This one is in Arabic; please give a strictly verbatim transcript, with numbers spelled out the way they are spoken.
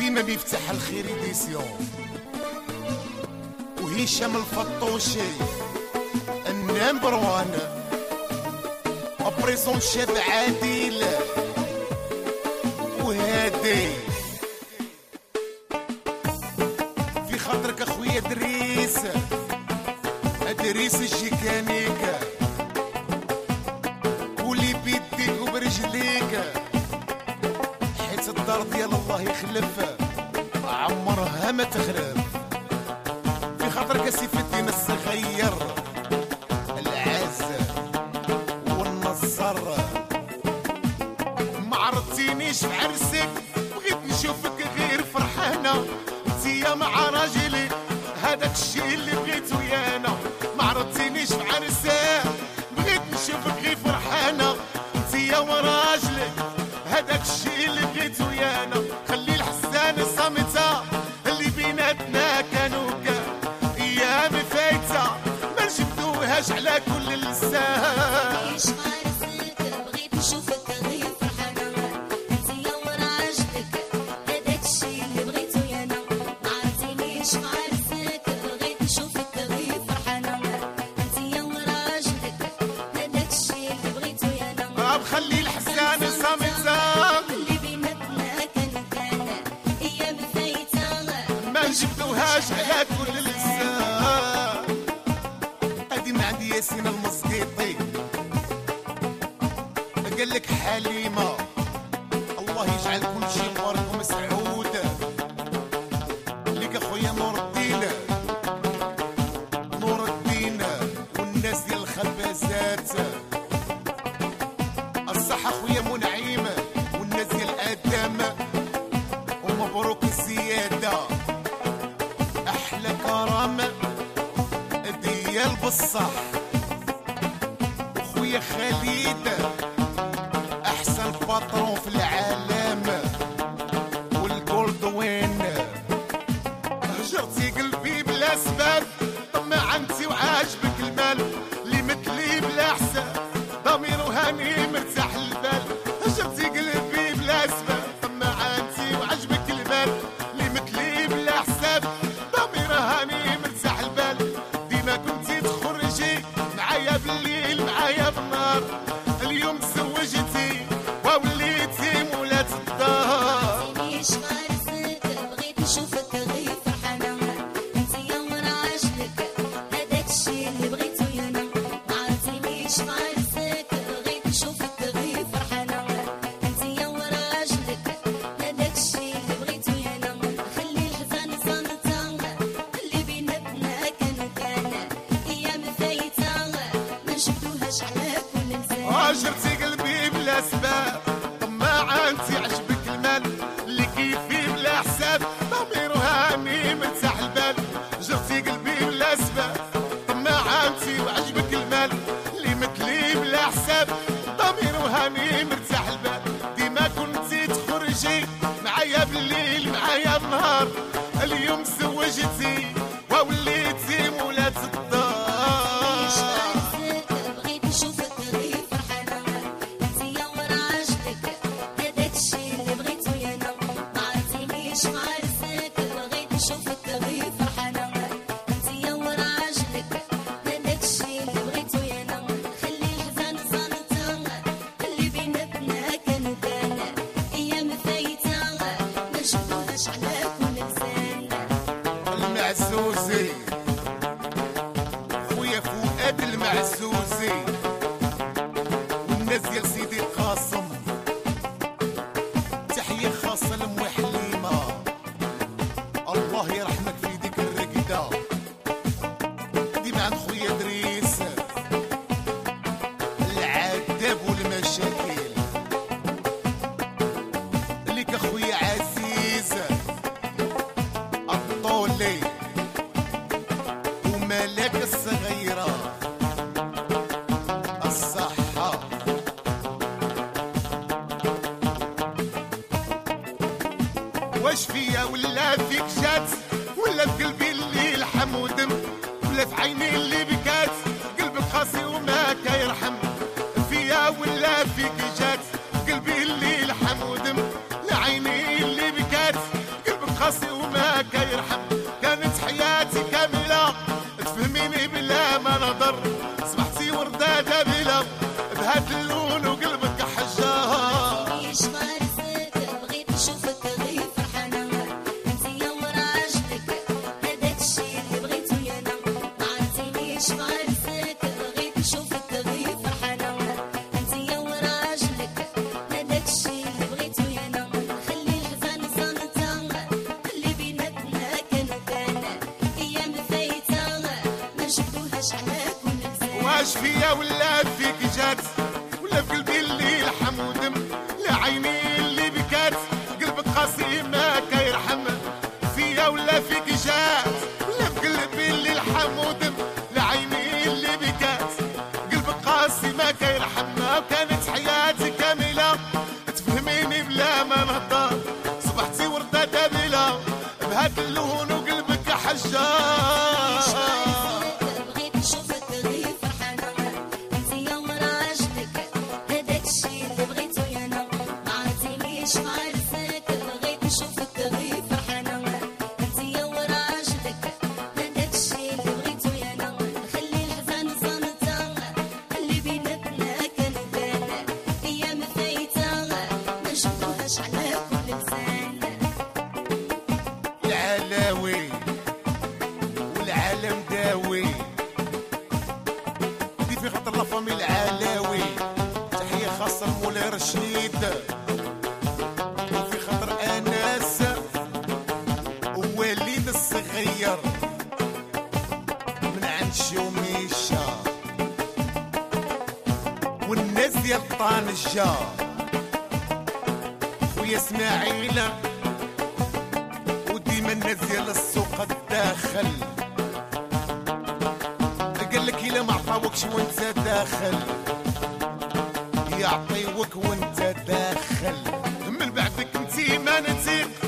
ديما بيفتح الخير ديسيون وهشام الفطوشي النمبر وان ابريسون شاب عادل وهادي في خاطرك اخويا دريس دريس الجيكانيكا ولي بيديك وبرجليك حيت الدار ديال الله يخلف عمرها ما تخرب في خاطرك سيف الدين الصغير العز والنصر ما عرفتينيش في عرسك بغيت نشوفك غير فرحانه انتيا مع راجلي هذاك الشيء اللي بغيتو يانا ما عرفتينيش في عرسك بغيت نشوفك غير فرحانه انتيا وراجلك هذاك الشيء اللي بغيتو يانا خلي الحسان صامته اللي بيناتنا كانوا كان ايام فايته ما نجبدوهاش على كل لسان عيش عرسك بغيت نشوفك غير فرحانه انتيا وراجلك هذاك الشيء اللي بغيتو يانا ما عرفتينيش عرسك بغيت نشوفك غير فرحانه انتيا وراجلك هذاك الشيء اللي بغيتو يانا بخلي الحسان صامته اللي بيناتنا كانوا كان ايام فايته ما نجبدوهاش على كل لسان ادي ما عندي ياسين المسقيطي قال لك حليمه الله يجعل كل شيء مبارك ومسعود ليك اخويا نور الدين نور الدين والناس ديال الخبازات الصحه اخويا منعيم والناس ديال الادم ومبروك الزياده احلى كرم ديال بصح اخويا خالد احسن باترون في العالم والجولدوين هجرتي قلبي بلا سبب طمع انتي وعاجبك المال اللي مثلي بلا حساب ضمير وهاني مرتاح البال هجرتي قلبي بلا سبب طمع انتي وعاجبك المال اللي مثلي بلا حساب ضمير هاني مرتاح البال ديما كنتي تخرجي معايا بالليل معايا بالنهار اليوم تزوجتي ووليتي مولات الدار عيش عرسك بغيت نشوفك غير فرحانه انتيا وراجلك هذاك الشيء اللي بغيتو يانا ما عرفتينيش عرسك بغيت نشوفك غير فرحانه انتيا وراجلك هذاك الشيء اللي بغيتو يانا خلي الحزن صامته اللي بيناتنا كانوا كان ايام فايته ما نشبدوهاش على كل لسان هاجرتي قلبي بلا سباب طماعة انتي عجبك المال اللي كيفي بلا حساب ضمير وهاني مرتاح البال هجرتي قلبي بلا سباب طماعة انتي وعجبك المال اللي مثلي بلا حساب ضمير وهاني مرتاح البال ديما كنتي تخرجي معايا بالليل معايا بالنهار اليوم تزوجتي ووليتي مولات عيش الدار عرسك بغيت نشوفك غير فرحانه انتيا وراجلك هذاك الشيء اللي بغيتو يانا ما عرفتينيش عرسك بغيت نشوفك غير فرحانه انتيا وراجلك هذاك الشيء اللي بغيتو يانا خلي الحزن صامته اللي بيناتنا كانوا كان ايام فايته ما نشبدوهاش على كل لسان المعزوزي خويا فؤاد المعزوزي والناس ديال سيدي قاسم تحية خاصة لأم حليمة الله يرحمك في ديك الرقدة ديما عند خويا دريس العذاب والمشاكل ليك اخويا عزيز الطولي وملاك الصغيرة الصحة واش فيا ولا فيك جات ولا في قلبي اللي لحم ودم ولا في عيني اللي بكات قلبك خاصي وما كيرحم فيا ولا فيك جات قلبي اللي لحم ودم لعيني اللي بكات قلبك فيا ولا فيك جات ولا في قلبي اللي لحم ودم لا عيني اللي بكات قلبك قاسي ما كيرحم فيا ولا فيك جات ولا في قلبي اللي لحم ودم لا عيني اللي بكات قلبك قاسي ما كيرحم وكانت حياتي كاملة تفهميني بلا ما نهضر صبحتي وردة دابلة بهاد اللون وقلبك حجار بغيت نشوفك غير فرحانة انتيا وراجلك هداك الشي اللي بغيتو انا ما عرفتينيش مع راسك بغيت نشوفك غير فرحانة انتيا وراجلك هداك الشي اللي بغيتو انا خلي الحزن صنطة اللي بيناتنا كان بان ايام فايتة ما نشوفوهاش على كل لسان العلاوي والعالم داوي دي في خاطر لافامي العلاوي تحية خاصة لمولاي رشيد وفي خاطر انس ووليد الصغير من عند شوميشة والناس ديال طنجة خويا اسماعيل وديما الناس ديال السوق الداخل قالك الا ما عطاوكش وانت داخل يعطيوك وانت داخل من بعدك انتي ما نتيق